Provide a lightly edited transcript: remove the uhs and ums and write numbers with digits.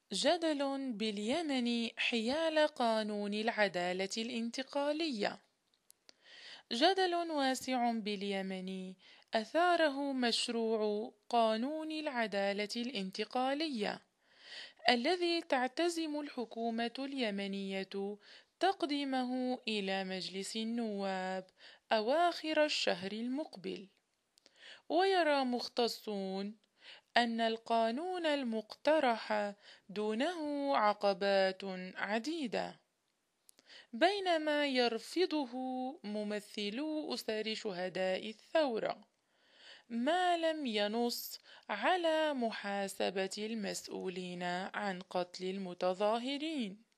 جدل باليمن حيال قانون العدالة الانتقالية. جدل واسع باليمن أثاره مشروع قانون العدالة الانتقالية، الذي تعتزم الحكومة اليمنية تقديمه إلى مجلس النواب أواخر الشهر المقبل. ويرى مختصون أن القانون المقترح دونه عقبات عديدة، بينما يرفضه ممثلو أسر شهداء الثورة، ما لم ينص على محاسبة المسؤولين عن قتل المتظاهرين.